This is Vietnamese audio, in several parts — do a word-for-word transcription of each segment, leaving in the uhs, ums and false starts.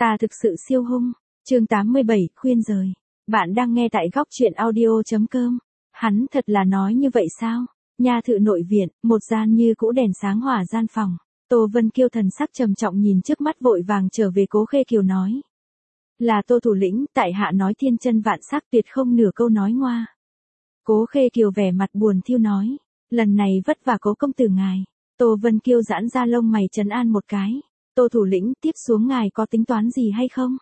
Ta thực sự siêu hung. Chương tám mươi bảy, khuyên rời. Bạn đang nghe tại góc truyện audio chấm com. Hắn thật là nói như vậy sao? Nha thự nội viện, một gian như cũ đèn sáng hỏa gian phòng. Tô Vân Kiêu thần sắc trầm trọng nhìn trước mắt vội vàng trở về Cố Khê Kiều nói. Là Tô thủ lĩnh, tại hạ nói thiên chân vạn sắc tuyệt không nửa câu nói ngoa. Cố Khê Kiều vẻ mặt buồn thiêu nói. Lần này vất vả Cố công tử ngài. Tô Vân Kiêu giãn ra lông mày trấn an một cái. Tô thủ lĩnh, tiếp xuống ngài có tính toán gì hay không?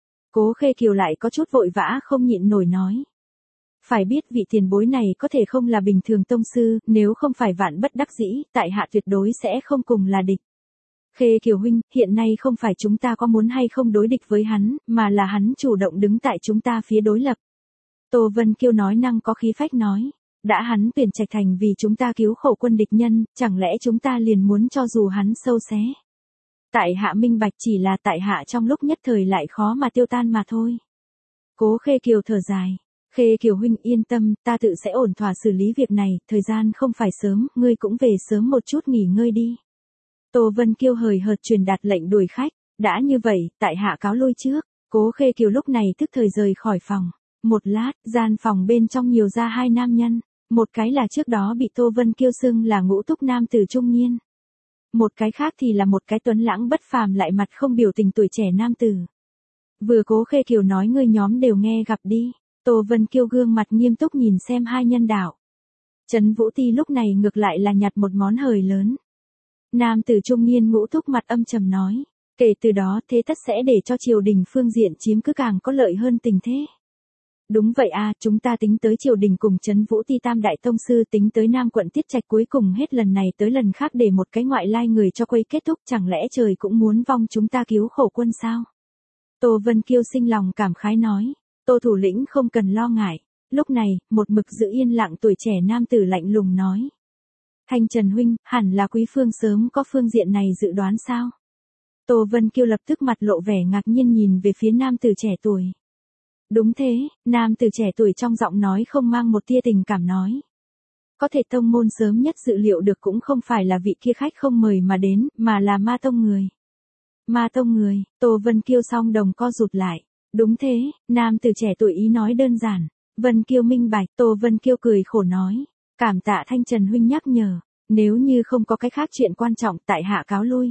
Cố Khê Kiều lại có chút vội vã không nhịn nổi nói. Phải biết vị tiền bối này có thể không là bình thường tông sư, nếu không phải vạn bất đắc dĩ, tại hạ tuyệt đối sẽ không cùng là địch. Khê Kiều huynh, hiện nay không phải chúng ta có muốn hay không đối địch với hắn, mà là hắn chủ động đứng tại chúng ta phía đối lập. Tô Vân Kiêu nói năng có khí phách nói. Đã hắn tuyển Trạch Thành vì chúng ta cứu khổ quân địch nhân, chẳng lẽ chúng ta liền muốn cho dù hắn sâu xé. Tại hạ minh bạch chỉ là tại hạ trong lúc nhất thời lại khó mà tiêu tan mà thôi. Cố Khê Kiều thở dài. Khê Kiều huynh yên tâm, ta tự sẽ ổn thỏa xử lý việc này, thời gian không phải sớm, ngươi cũng về sớm một chút nghỉ ngơi đi. Tô Vân Kiêu hời hợt truyền đạt lệnh đuổi khách, đã như vậy, tại hạ cáo lui trước. Cố Khê Kiều lúc này tức thời rời khỏi phòng. Một lát, gian phòng bên trong nhiều ra hai nam nhân, một cái là trước đó bị Tô Vân Kiêu xưng là ngũ túc nam tử trung niên. Một cái khác thì là một cái tuấn lãng bất phàm lại mặt không biểu tình tuổi trẻ nam tử. Vừa Cố Khê Kiều nói ngươi nhóm đều nghe gặp đi. Tô Vân Kiêu gương mặt nghiêm túc nhìn xem hai nhân đạo. Trấn Vũ Ti lúc này ngược lại là nhặt một món hời lớn. Nam tử trung niên ngũ túc mặt âm trầm nói. Kể từ đó thế tất sẽ để cho triều đình phương diện chiếm cứ càng có lợi hơn tình thế. Đúng vậy à, chúng ta tính tới triều đình cùng Trấn Vũ Ti tam đại tông sư tính tới Nam quận Tiết Trạch cuối cùng hết lần này tới lần khác để một cái ngoại lai người cho quấy kết thúc chẳng lẽ trời cũng muốn vong chúng ta cứu khổ quân sao? Tô Vân Kiêu sinh lòng cảm khái nói. Tô thủ lĩnh không cần lo ngại. Lúc này, một mực giữ yên lặng tuổi trẻ nam tử lạnh lùng nói. Thanh Trần huynh, hẳn là Quý Phương sớm có phương diện này dự đoán sao? Tô Vân Kiêu lập tức mặt lộ vẻ ngạc nhiên nhìn về phía nam tử trẻ tuổi. Đúng thế, nam tử trẻ tuổi trong giọng nói không mang một tia tình cảm nói. Có thể tông môn sớm nhất dự liệu được cũng không phải là vị kia khách không mời mà đến, mà là ma tông người. Ma tông người, Tô Vân Kiêu song đồng co rụt lại. Đúng thế, nam tử trẻ tuổi ý nói đơn giản. Vân Kiêu minh bạch, Tô Vân Kiêu cười khổ nói. Cảm tạ Thanh Trần huynh nhắc nhở, nếu như không có cái khác chuyện quan trọng tại hạ cáo lui.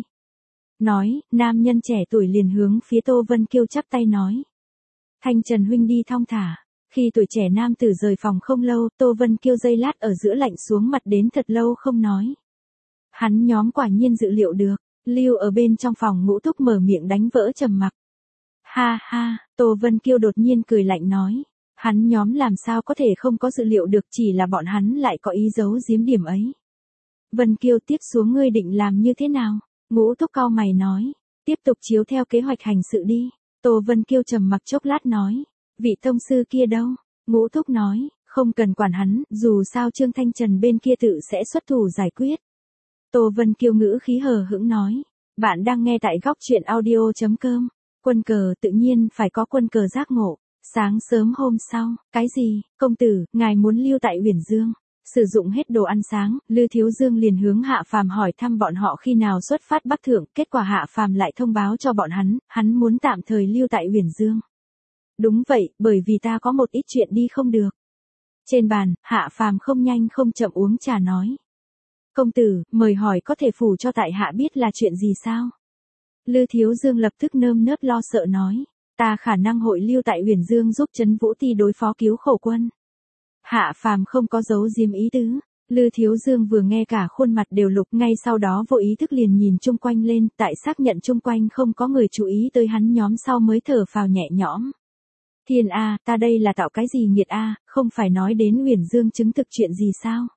Nói, nam nhân trẻ tuổi liền hướng phía Tô Vân Kiêu chắp tay nói. Thanh Trần huynh đi thong thả. Khi tuổi trẻ nam tử rời phòng không lâu, Tô Vân Kiêu giây lát ở giữa lạnh xuống mặt đến thật lâu không nói. Hắn nhóm quả nhiên dự liệu được, lưu ở bên trong phòng ngũ túc mở miệng đánh vỡ trầm mặc. Ha ha, Tô Vân Kiêu đột nhiên cười lạnh nói. Hắn nhóm làm sao có thể không có dự liệu được chỉ là bọn hắn lại có ý giấu giếm điểm ấy. Vân Kiêu tiếp xuống ngươi định làm như thế nào? Ngũ túc cau mày nói. Tiếp tục chiếu theo kế hoạch hành sự đi. Tô Vân Kiêu trầm mặc chốc lát nói. Vị tông sư kia đâu? Ngũ thúc nói. Không cần quản hắn, dù sao Trương Thanh Trần bên kia tự sẽ xuất thủ giải quyết. Tô Vân Kiêu ngữ khí hờ hững nói. Bạn đang nghe tại góc truyện audio chấm com. Quân cờ tự nhiên phải có quân cờ giác ngộ. Sáng sớm hôm sau, cái gì, công tử, ngài muốn lưu tại Uyển Dương. Sử dụng hết đồ ăn sáng, Lư Thiếu Dương liền hướng Hạ Phàm hỏi thăm bọn họ khi nào xuất phát Bắc Thượng, kết quả Hạ Phàm lại thông báo cho bọn hắn, hắn muốn tạm thời lưu tại Uyển Dương. Đúng vậy, bởi vì ta có một ít chuyện đi không được. Trên bàn, Hạ Phàm không nhanh không chậm uống trà nói. Công tử, mời hỏi có thể phủ cho tại hạ biết là chuyện gì sao? Lư Thiếu Dương lập tức nơm nớp lo sợ nói. Ta khả năng hội lưu tại Uyển Dương giúp Trấn Vũ Ti đối phó cứu khổ quân. Hạ Phàm không có giấu diếm ý tứ. Lư Thiếu Dương vừa nghe cả khuôn mặt đều lục, ngay sau đó vô ý thức liền nhìn chung quanh lên, tại xác nhận chung quanh không có người chú ý tới hắn nhóm sau mới thở phào nhẹ nhõm. Thiên a, ta đây là tạo cái gì nghiệt a, không phải nói đến Uyển Dương chứng thực chuyện gì sao?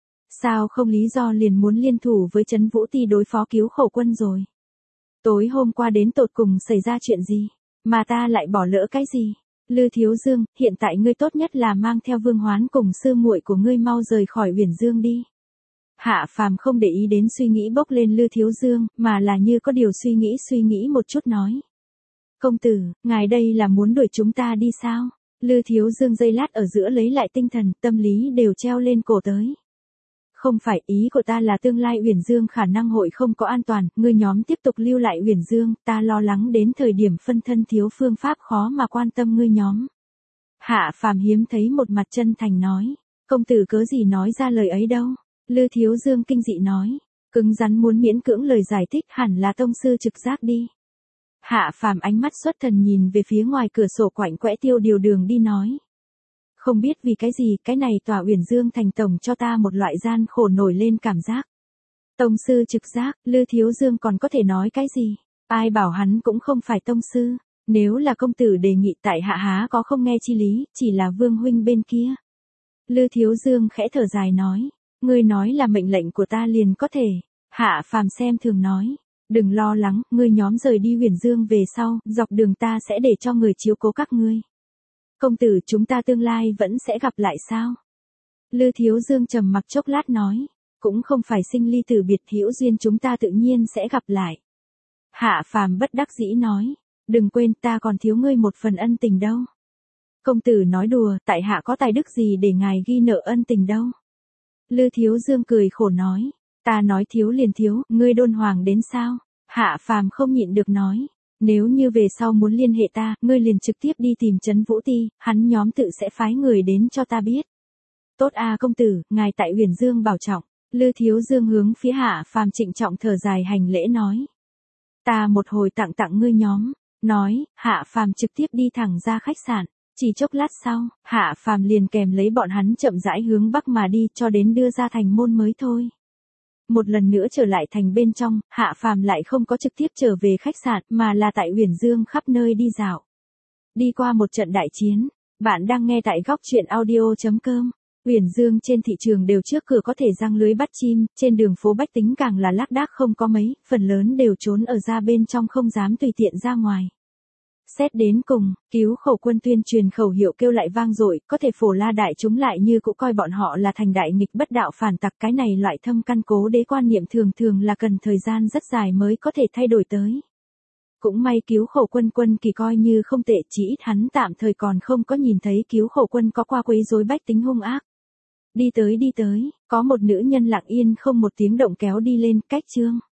Sao không lý do liền muốn liên thủ với Trấn Vũ Ti đối phó cứu khổ quân rồi? Tối hôm qua đến tột cùng xảy ra chuyện gì? Mà ta lại bỏ lỡ cái gì? Lư Thiếu Dương, hiện tại ngươi tốt nhất là mang theo Vương Hoán cùng sư muội của ngươi mau rời khỏi Uyển Dương đi. Hạ Phàm không để ý đến suy nghĩ bốc lên Lư Thiếu Dương, mà là như có điều suy nghĩ suy nghĩ một chút nói. Công tử, ngài đây là muốn đuổi chúng ta đi sao? Lư Thiếu Dương giây lát ở giữa lấy lại tinh thần, tâm lý đều treo lên cổ tới. Không phải, ý của ta là tương lai Uyển Dương khả năng hội không có an toàn, ngươi nhóm tiếp tục lưu lại Uyển Dương, ta lo lắng đến thời điểm phân thân thiếu phương pháp khó mà quan tâm ngươi nhóm. Hạ Phàm hiếm thấy một mặt chân thành nói, công tử cớ gì nói ra lời ấy đâu. Lư Thiếu Dương kinh dị nói, cứng rắn muốn miễn cưỡng lời giải thích hẳn là tông sư trực giác đi. Hạ Phàm ánh mắt xuất thần nhìn về phía ngoài cửa sổ quạnh quẽ Tiêu Điều đường đi nói. Không biết vì cái gì, cái này tòa Uyển Dương thành tổng cho ta một loại gian khổ nổi lên cảm giác. Tông sư trực giác, Lư Thiếu Dương còn có thể nói cái gì? Ai bảo hắn cũng không phải tông sư, nếu là công tử đề nghị tại hạ há có không nghe chi lý, chỉ là Vương huynh bên kia. Lư Thiếu Dương khẽ thở dài nói, ngươi nói là mệnh lệnh của ta liền có thể. Hạ Phàm xem thường nói, đừng lo lắng, ngươi nhóm rời đi Uyển Dương về sau, dọc đường ta sẽ để cho người chiếu cố các ngươi. Công tử chúng ta tương lai vẫn sẽ gặp lại sao? Lư Thiếu Dương trầm mặc chốc lát nói, cũng không phải sinh ly tử biệt, hữu duyên chúng ta tự nhiên sẽ gặp lại. Hạ Phàm bất đắc dĩ nói, đừng quên ta còn thiếu ngươi một phần ân tình đâu. Công tử nói đùa, tại hạ có tài đức gì để ngài ghi nợ ân tình đâu. Lư Thiếu Dương cười khổ nói, ta nói thiếu liền thiếu, ngươi đôn hoàng đến sao? Hạ Phàm không nhịn được nói, nếu như về sau muốn liên hệ ta, ngươi liền trực tiếp đi tìm Trấn Vũ Ti, hắn nhóm tự sẽ phái người đến cho ta biết. Tốt a công tử, ngài tại Uyển Dương bảo trọng. Lư Thiếu Dương hướng phía Hạ Phàm trịnh trọng thở dài hành lễ nói. Ta một hồi tặng tặng ngươi nhóm. Nói, Hạ Phàm trực tiếp đi thẳng ra khách sạn. Chỉ chốc lát sau, Hạ Phàm liền kèm lấy bọn hắn chậm rãi hướng bắc mà đi cho đến đưa ra thành môn mới thôi. Một lần nữa trở lại thành bên trong, Hạ Phàm lại không có trực tiếp trở về khách sạn mà là tại Uyển Dương khắp nơi đi dạo. Đi qua một trận đại chiến, bạn đang nghe tại góc truyện audio chấm com. Uyển Dương trên thị trường đều trước cửa có thể giăng lưới bắt chim, trên đường phố bách tính càng là lác đác không có mấy, phần lớn đều trốn ở ra bên trong không dám tùy tiện ra ngoài. Xét đến cùng, cứu khẩu quân tuyên truyền khẩu hiệu kêu lại vang dội, có thể phổ la đại chúng lại như cũng coi bọn họ là thành đại nghịch bất đạo phản tặc, cái này loại thâm căn cố đế quan niệm thường thường là cần thời gian rất dài mới có thể thay đổi tới. Cũng may cứu khẩu quân quân kỳ coi như không tệ, chỉ ít hắn tạm thời còn không có nhìn thấy cứu khẩu quân có qua quấy rối bách tính hung ác. Đi tới đi tới, có một nữ nhân lặng yên không một tiếng động kéo đi lên, cách Trương